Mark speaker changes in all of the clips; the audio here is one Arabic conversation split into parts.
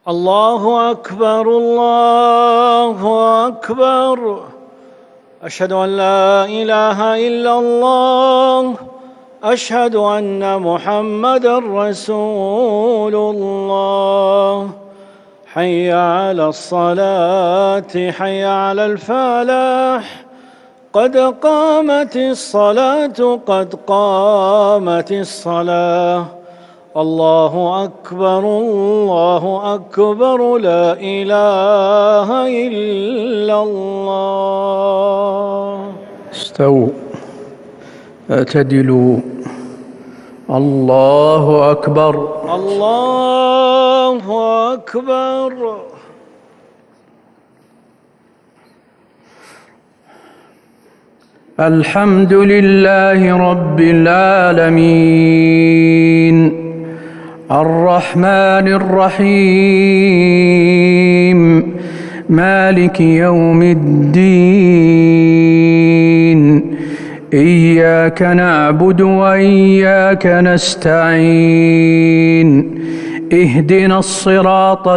Speaker 1: الله أكبر الله أكبر. أشهد أن لا إله إلا الله. أشهد أن محمدًا رسول الله. حي على الصلاة حي على الفلاح. قد قامت الصلاة قد قامت الصلاة. الله أكبر الله أكبر لا إله إلا الله.
Speaker 2: استووا اعتدلوا. الله أكبر
Speaker 1: الله أكبر.
Speaker 2: الحمد لله رب العالمين الرحمن الرحيم مالك يوم الدين. إياك نعبد وإياك نستعين. اهدنا الصراط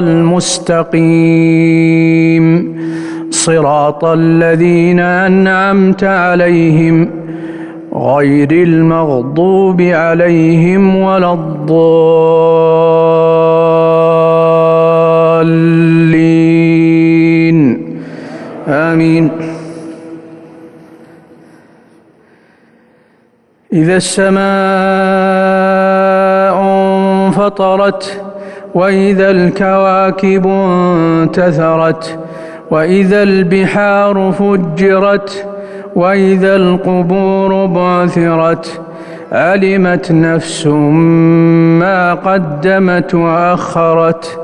Speaker 2: المستقيم صراط الذين أنعمت عليهم غير المغضوب عليهم ولا الضالين. آمين. إذا السماء انفطرت وإذا الكواكب انتثرت وإذا البحار فجرت وإذا القبور بعثرت علمت نفس ما قدمت وأخرت.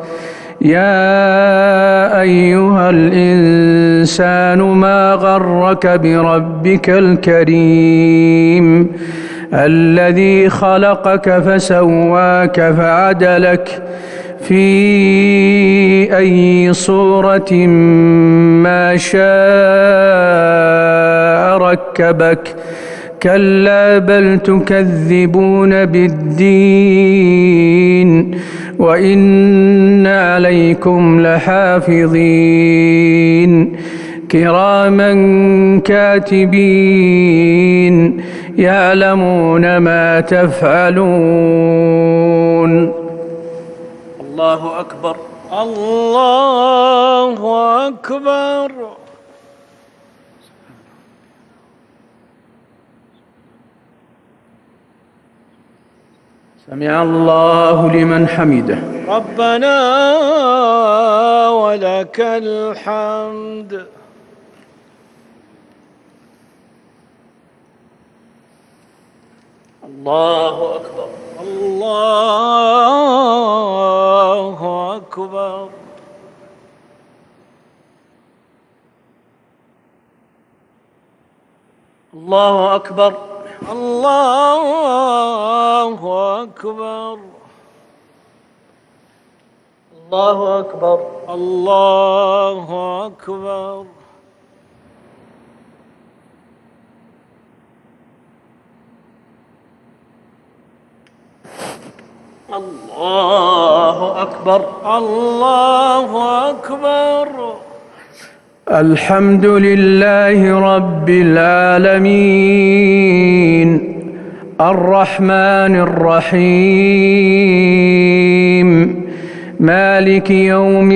Speaker 2: يا أيها الإنسان ما غرك بربك الكريم الذي خلقك فسواك فعدلك في أي صورة ما شاء ركبك. كلا بل تكذبون بالدين وإن عليكم لحافظين كراما كاتبين يعلمون ما تفعلون. الله أكبر
Speaker 1: الله أكبر.
Speaker 2: سمع الله لمن حمده.
Speaker 1: ربنا ولك الحمد.
Speaker 2: الله أكبر
Speaker 1: الله أكبر.
Speaker 2: الله أكبر
Speaker 1: الله أكبر.
Speaker 2: الله أكبر
Speaker 1: الله أكبر.
Speaker 2: الله أكبر
Speaker 1: الله أكبر.
Speaker 2: الحمد لله رب العالمين الرحمن الرحيم مالك يوم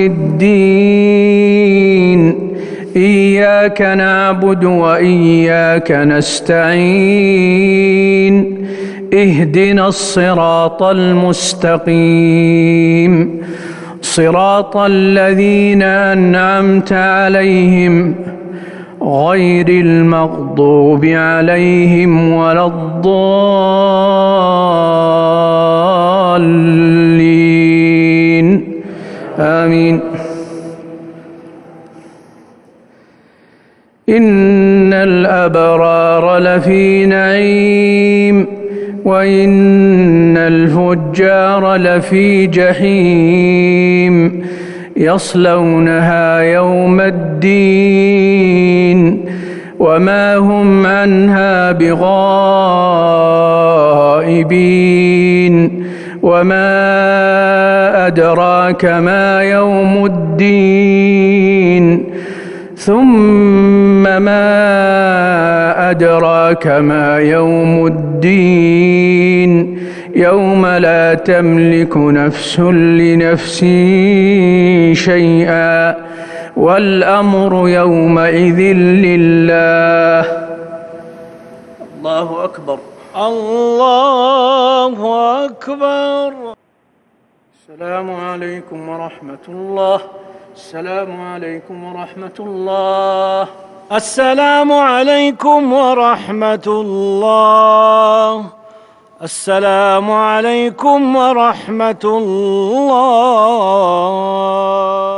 Speaker 2: الدين. إياك نعبد وإياك نستعين. اهدنا الصراط المستقيم صراط الذين أنعمت عليهم غير المغضوب عليهم ولا الضالين. آمين. إن الأبرار لفي نعيم وإن الفجار لفي جحيم يصلونها يوم الدين وما هم عنها بغائبين وما أدراك ما يوم الدين ثم ما أدراك ما يوم الدين يوم لا تملك نفس لنفس شيئا والأمر يومئذ لله. الله أكبر.
Speaker 1: الله أكبر.
Speaker 2: السلام عليكم ورحمة الله. السلام عليكم ورحمة الله.
Speaker 1: السلام عليكم ورحمة الله. السلام عليكم ورحمة الله.